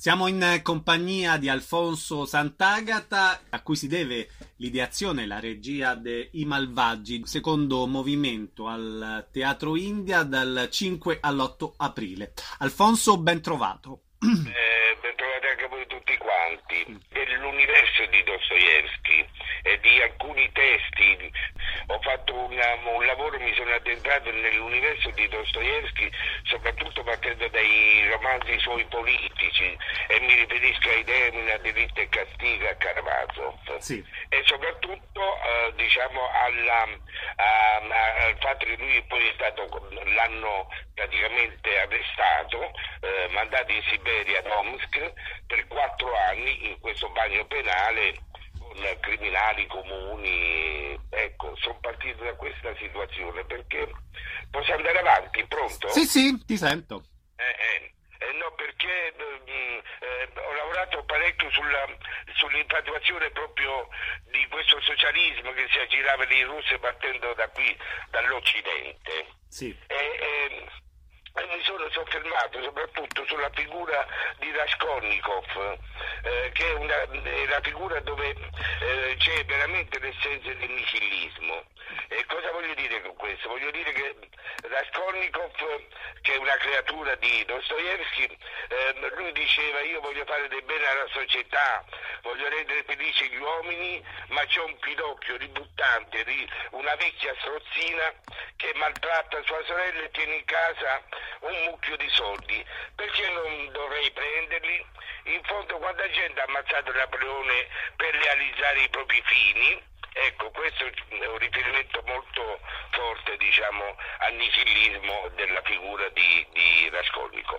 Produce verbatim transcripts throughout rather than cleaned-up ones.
Siamo in compagnia di Alfonso Sant'Agata, a cui si deve l'ideazione e la regia de I Malvagi, secondo movimento al Teatro India dal cinque all'otto aprile. Alfonso, ben trovato. Eh, ben trovati anche voi tutti quanti. Dell'universo di Dostoevskij e di alcuni testi ho fatto una, un lavoro, mi sono addentrato nell'universo di Dostoevskij soprattutto partendo dai romanzi suoi politici, e mi riferisco ai Demoni, a Delitto e Castigo, a Karamazov, sì. E soprattutto eh, diciamo alla, a, a, al fatto che lui poi è stato, l'hanno praticamente arrestato, eh, mandato in Siberia ad Omsk per quattro anni in questo bagno penale con criminali comuni. Ecco, sono partito da questa situazione perché posso andare avanti, pronto? Sì, sì, ti sento. Eh, eh. Eh, no, perché eh, eh, ho lavorato parecchio sulla, sull'infatuazione proprio di questo socialismo che si aggirava lì in Russia partendo da qui, dall'Occidente. Sì. E, e, e mi sono soffermato soprattutto sulla figura di Raskolnikov, eh, che è, una, è la figura dove eh, c'è veramente l'essenza del nichilismo. E cosa voglio dire con questo? Voglio dire che Raskolnikov, che è una creatura di Dostoevskij, eh, lui diceva: io voglio fare del bene alla società, voglio rendere felici gli uomini, ma c'è un pidocchio ributtante, una vecchia strozzina che maltratta sua sorella e tiene in casa un mucchio di soldi. Perché non dovrei prenderli? In fondo, quanta gente ha ammazzato Napoleone per realizzare i propri fini? Ecco, questo è un riferimento molto forte, diciamo, al nichilismo della figura di, di Raskolnikov.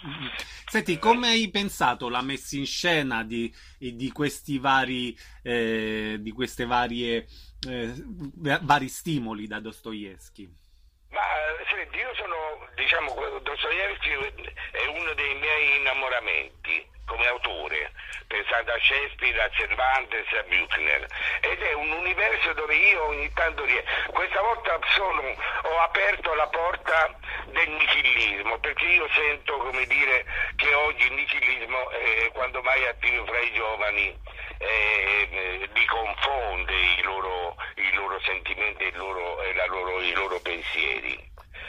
Senti, come hai pensato la messa in scena di, di questi vari, eh, di queste varie, eh, vari stimoli da Dostoevskij? Ma senti, io sono, diciamo, Dostoevskij è uno dei miei innamoramenti come autore, pensando a Shakespeare, a Cervantes, a Buchner, ed è un universo dove io ogni tanto questa volta sono, ho aperto la porta del nichilismo, perché io sento, come dire, che oggi il nichilismo è quando mai attivo fra i giovani, eh, li confonde i loro, i loro sentimenti e, il loro, e la loro, i loro pensieri.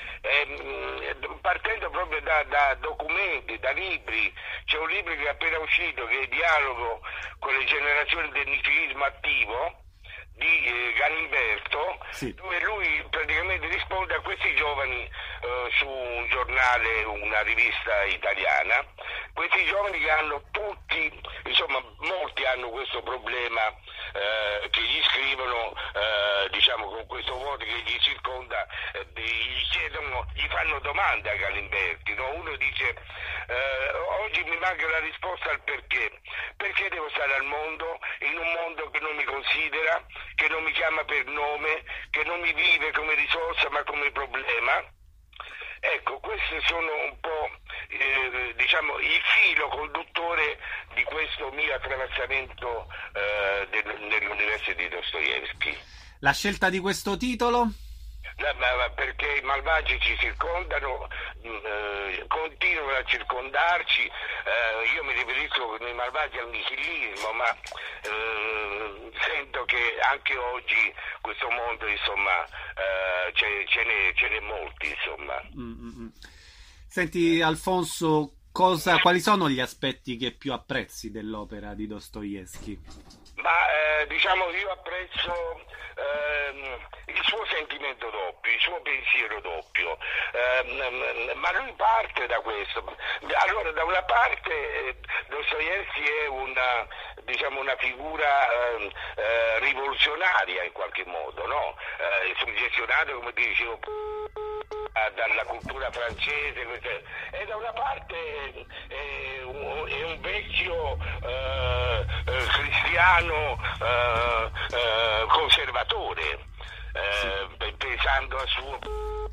Eh, partendo proprio da, da documenti, da libri, c'è un libro che è appena uscito che è Dialogo con le generazioni del nichilismo attivo di eh, Galimberto, sì, dove lui praticamente risponde a questi giovani eh, su un giornale, una rivista italiana, questi giovani che hanno tutti, insomma molti hanno questo problema, eh, che gli scrivono, eh, diciamo, con questo vuoto che gli circonda, eh, gli chiedono, gli fanno domande a Galimberti, no? Uno dice eh, oggi mi manca la risposta al perché, perché devo stare al mondo, in un mondo che non mi considera, che non mi chiama per nome, che non mi vive come risorsa ma come problema. Ecco, questi sono un po' eh, diciamo il filo conduttore di questo mio attraversamento eh, del, nell'universo di Dostoevskij. La scelta di questo titolo? Perché i malvagi ci circondano, eh, continuano a circondarci, eh, io mi riferisco nei malvagi al nichilismo, ma eh, sento che anche oggi questo mondo, insomma, eh, ce, ce, n'è, ce n'è molti, insomma. Mm-hmm. Senti, Alfonso, cosa, quali sono gli aspetti che più apprezzi dell'opera di Dostoevskij? Ma eh, diciamo, io apprezzo ehm, il suo sentimento doppio, il suo pensiero doppio, ehm, ma lui parte da questo. Allora, da una parte eh, Dostoevskij è una, diciamo, una figura eh, eh, rivoluzionaria in qualche modo, no? Eh, suggestionato, come dicevo, dalla cultura francese, e da una parte è un, è un vecchio eh, eh, cristiano eh, eh, conservatore, eh, sì, pensando al suo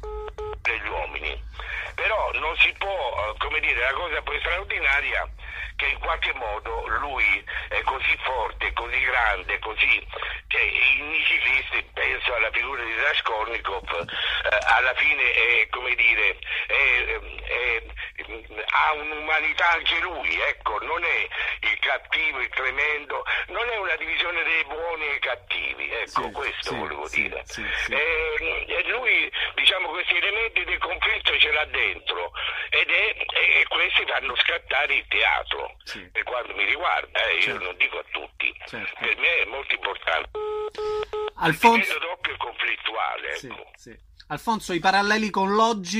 degli uomini. Però non si può, come dire, la cosa poi straordinaria che in qualche modo lui è così forte, così grande, così che i nihilisti, penso alla figura di Raskolnikov, eh, alla fine è, come dire, è, è, ha un'umanità anche lui, ecco, non è il cattivo, il tremendo, non è una divisione dei buoni e i cattivi, ecco, sì, questo sì, volevo sì, dire. Sì, sì. E, e lui, diciamo, questi elementi del conflitto ce l'ha dentro ed è, e questi fanno scattare il teatro, sì. Per quanto mi riguarda, eh, certo. Io non dico a tutti, certo. Per me è molto importante. Alfonso... Il doppio conflittuale, ecco. Sì, sì. Alfonso, i paralleli con l'oggi?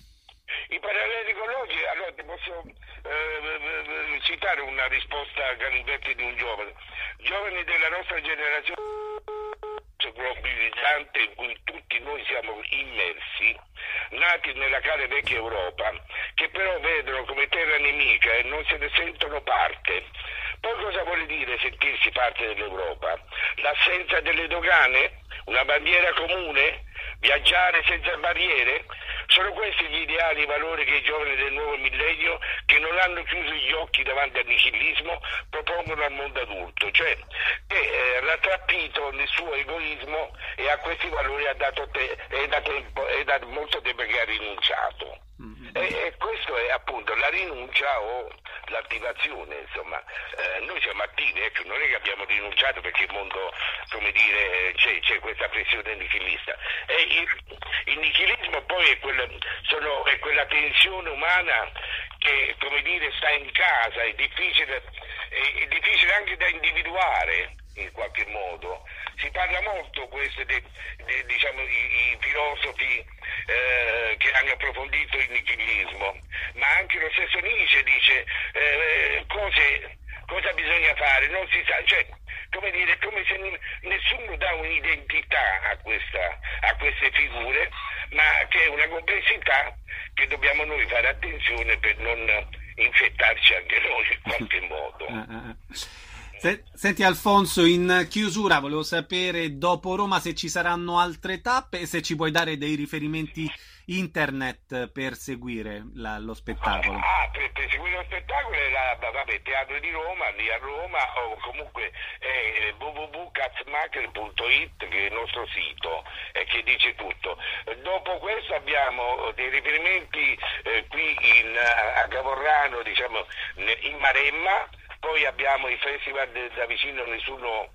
I paralleli con l'oggi, allora ti posso eh, citare una risposta a Galimberti di un giovane. Giovani della nostra generazione globalizzante in cui tutti noi siamo immersi, nati nella cara vecchia Europa, che però vedono come terra nemica e non se ne sentono parte. Poi cosa vuole dire sentirsi parte dell'Europa? L'assenza delle dogane? Una bandiera comune? Viaggiare senza barriere? Sono questi gli ideali, i valori che i giovani del nuovo millennio, che non hanno chiuso gli occhi davanti al nichilismo, propongono al mondo adulto, cioè che eh, rattrappito nel suo egoismo e a questi valori ha dato te, è, da tempo, è da molto tempo che ha rinunciato. Mm-hmm. E, e questo è appunto la rinuncia o l'attivazione, insomma. Eh, noi siamo attivi, ecco, non è che abbiamo rinunciato perché il mondo, come dire, c'è, c'è questa pressione nichilista. E il, il nichilismo poi è quella, sono, è quella tensione umana che, come dire, sta in casa, è difficile, è, è difficile anche da individuare in qualche modo. Si parla molto questo de, de, diciamo i, i filosofi eh, che hanno approfondito il nichilismo, ma anche lo stesso Nietzsche dice eh, cose, cosa bisogna fare, non si sa, cioè come dire, come se nessuno dà un'identità a questa, a queste figure, ma che è una complessità che dobbiamo noi fare attenzione per non infettarci anche noi in qualche modo. Senti Alfonso, in chiusura volevo sapere dopo Roma se ci saranno altre tappe e se ci puoi dare dei riferimenti internet per seguire la, lo spettacolo. Ah, per, per seguire lo spettacolo è la, vabbè, Teatro di Roma, lì a Roma, o comunque è w w w punto katzmacher punto it, che è il nostro sito e che dice tutto. Dopo questo abbiamo dei riferimenti eh, qui in, a Gavorrano, diciamo in Maremma. Poi abbiamo i festival da vicino, nessuno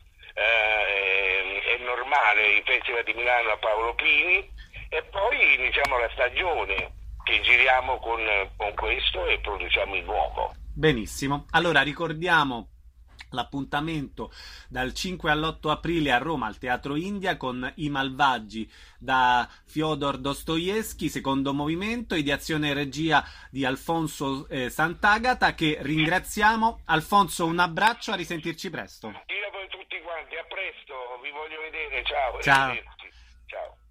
eh, è, è normale, i festival di Milano a Paolo Pini, e poi iniziamo la stagione che giriamo con, con questo e produciamo il nuovo. Benissimo, allora ricordiamo l'appuntamento dal cinque all'otto aprile a Roma al Teatro India con I Malvagi da Fyodor Dostoevskij, secondo movimento, ideazione e regia di Alfonso eh, Santagata, che ringraziamo. Alfonso, un abbraccio, a risentirci presto. Io per tutti quanti, a presto, vi voglio vedere, ciao. Ciao.